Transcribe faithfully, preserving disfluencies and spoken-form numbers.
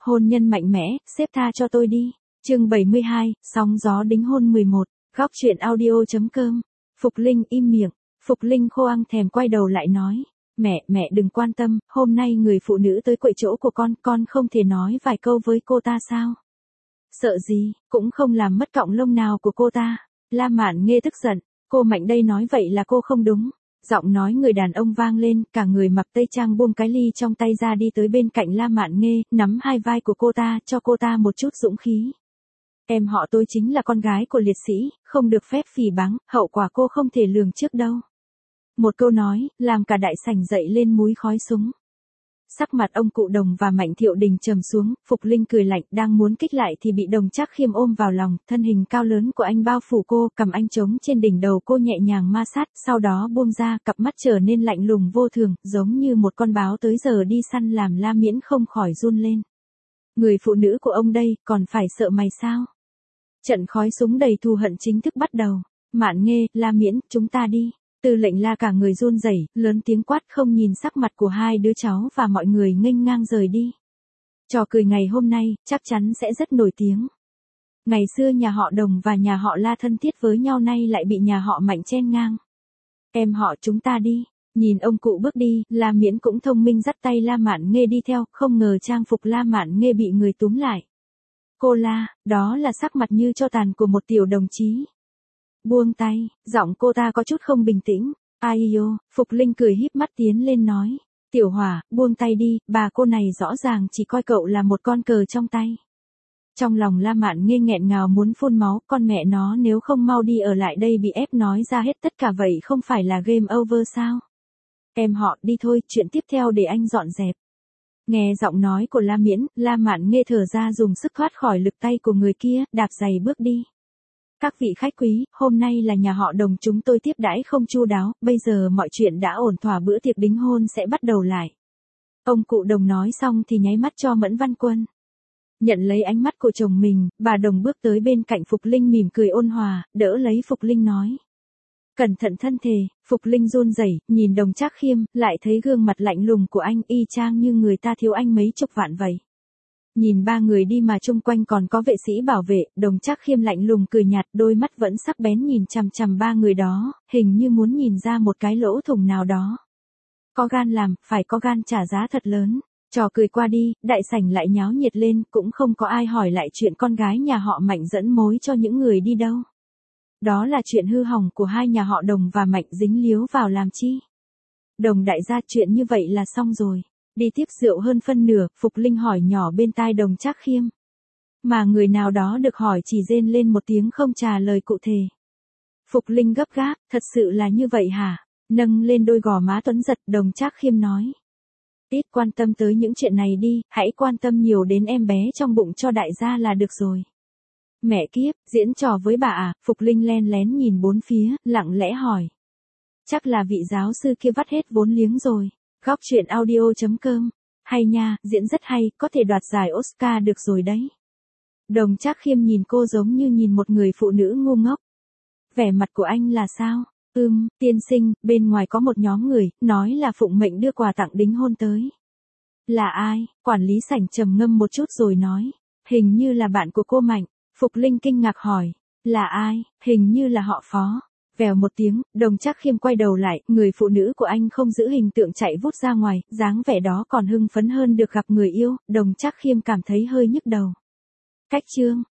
hôn nhân mạnh mẽ, sếp tha cho tôi đi. Chương bảy mươi hai, sóng gió đính hôn mười một, góc truyện audio.com. Phục Linh im miệng, Phục Linh khô ăng thèm quay đầu lại nói, mẹ, mẹ đừng quan tâm, hôm nay người phụ nữ tới quậy chỗ của con, con không thể nói vài câu với cô ta sao? Sợ gì, cũng không làm mất cọng lông nào của cô ta. La Mạn Nghê tức giận, cô Mạnh đây nói vậy là cô không đúng. Giọng nói người đàn ông vang lên, cả người mặc tây trang buông cái ly trong tay ra đi tới bên cạnh La Mạn Nghê, nắm hai vai của cô ta, cho cô ta một chút dũng khí. Em họ tôi chính là con gái của liệt sĩ, không được phép phỉ báng, hậu quả cô không thể lường trước đâu. Một câu nói, làm cả đại sảnh dậy lên múi khói súng. Sắc mặt ông cụ Đồng và Mạnh Thiệu Đình trầm xuống, Phục Linh cười lạnh, đang muốn kích lại thì bị Đồng Trác Khiêm ôm vào lòng, thân hình cao lớn của anh bao phủ cô, cầm anh trống trên đỉnh đầu cô nhẹ nhàng ma sát, sau đó buông ra, cặp mắt trở nên lạnh lùng vô thường, giống như một con báo tới giờ đi săn, làm La Miễn không khỏi run lên. Người phụ nữ của ông đây, còn phải sợ mày sao? Trận khói súng đầy thù hận chính thức bắt đầu. Mạn Nghê, La Miễn, chúng ta đi. Tư lệnh La cả người run rẩy, lớn tiếng quát, không nhìn sắc mặt của hai đứa cháu và mọi người nghênh ngang rời đi. Trò cười ngày hôm nay, chắc chắn sẽ rất nổi tiếng. Ngày xưa nhà họ Đồng và nhà họ La thân thiết với nhau, nay lại bị nhà họ Mạnh chen ngang. Em họ chúng ta đi. Nhìn ông cụ bước đi, La Miễn cũng thông minh dắt tay La Mạn Nghê đi theo, không ngờ trang phục La Mạn Nghê bị người túm lại. Cô La, đó là sắc mặt như tro tàn của một tiểu đồng chí. Buông tay, giọng cô ta có chút không bình tĩnh. Ai yêu, Phục Linh cười híp mắt tiến lên nói. Tiểu Hỏa, buông tay đi, bà cô này rõ ràng chỉ coi cậu là một con cờ trong tay. Trong lòng La Mạn Nghê nghẹn ngào muốn phun máu, con mẹ nó, nếu không mau đi ở lại đây bị ép nói ra hết tất cả vậy không phải là game over sao? Em họ, đi thôi, chuyện tiếp theo để anh dọn dẹp. Nghe giọng nói của La Miễn, La Mạn Nghê thở ra dùng sức thoát khỏi lực tay của người kia, đạp giày bước đi. Các vị khách quý, hôm nay là nhà họ Đồng chúng tôi tiếp đãi không chu đáo, bây giờ mọi chuyện đã ổn thỏa, bữa tiệc đính hôn sẽ bắt đầu lại. Ông cụ Đồng nói xong thì nháy mắt cho Mẫn Văn Quân. Nhận lấy ánh mắt của chồng mình, bà Đồng bước tới bên cạnh Phục Linh mỉm cười ôn hòa, đỡ lấy Phục Linh nói. Cẩn thận thân thể. Phục Linh run rẩy, nhìn Đồng Trác Khiêm, lại thấy gương mặt lạnh lùng của anh y chang như người ta thiếu anh mấy chục vạn vậy. Nhìn ba người đi mà chung quanh còn có vệ sĩ bảo vệ, Đồng Trác Khiêm lạnh lùng cười nhạt, đôi mắt vẫn sắc bén nhìn chằm chằm ba người đó, hình như muốn nhìn ra một cái lỗ thủng nào đó. Có gan làm, phải có gan trả giá thật lớn. Trò cười qua đi, đại sảnh lại nháo nhiệt lên, cũng không có ai hỏi lại chuyện con gái nhà họ Mạnh dẫn mối cho những người đi đâu. Đó là chuyện hư hỏng của hai nhà họ Đồng và Mạnh, dính líu vào làm chi. Đồng đại gia, chuyện như vậy là xong rồi. Đi tiếp rượu hơn phân nửa, Phục Linh hỏi nhỏ bên tai Đồng Trác Khiêm. Mà người nào đó được hỏi chỉ rên lên một tiếng không trả lời cụ thể. Phục Linh gấp gáp, thật sự là như vậy hả? Nâng lên đôi gò má tuấn giật, Đồng Trác Khiêm nói. Ít quan tâm tới những chuyện này đi, hãy quan tâm nhiều đến em bé trong bụng cho đại gia là được rồi. Mẹ kiếp, diễn trò với bà à? Phục Linh len lén nhìn bốn phía, lặng lẽ hỏi. Chắc là vị giáo sư kia vắt hết vốn liếng rồi. Góc truyện audio.com. Hay nha, diễn rất hay, có thể đoạt giải Oscar được rồi đấy. Đồng Trác Khiêm nhìn cô giống như nhìn một người phụ nữ ngu ngốc. Vẻ mặt của anh là sao? Ừm, tiên sinh, bên ngoài có một nhóm người, nói là phụng mệnh đưa quà tặng đính hôn tới. Là ai? Quản lý sảnh trầm ngâm một chút rồi nói. Hình như là bạn của cô Mạnh. Phục Linh kinh ngạc hỏi. Là ai? Hình như là họ Phó. Vèo một tiếng, Đồng Trác Khiêm quay đầu lại, người phụ nữ của anh không giữ hình tượng chạy vút ra ngoài, dáng vẻ đó còn hưng phấn hơn được gặp người yêu, Đồng Trác Khiêm cảm thấy hơi nhức đầu. Cách chương.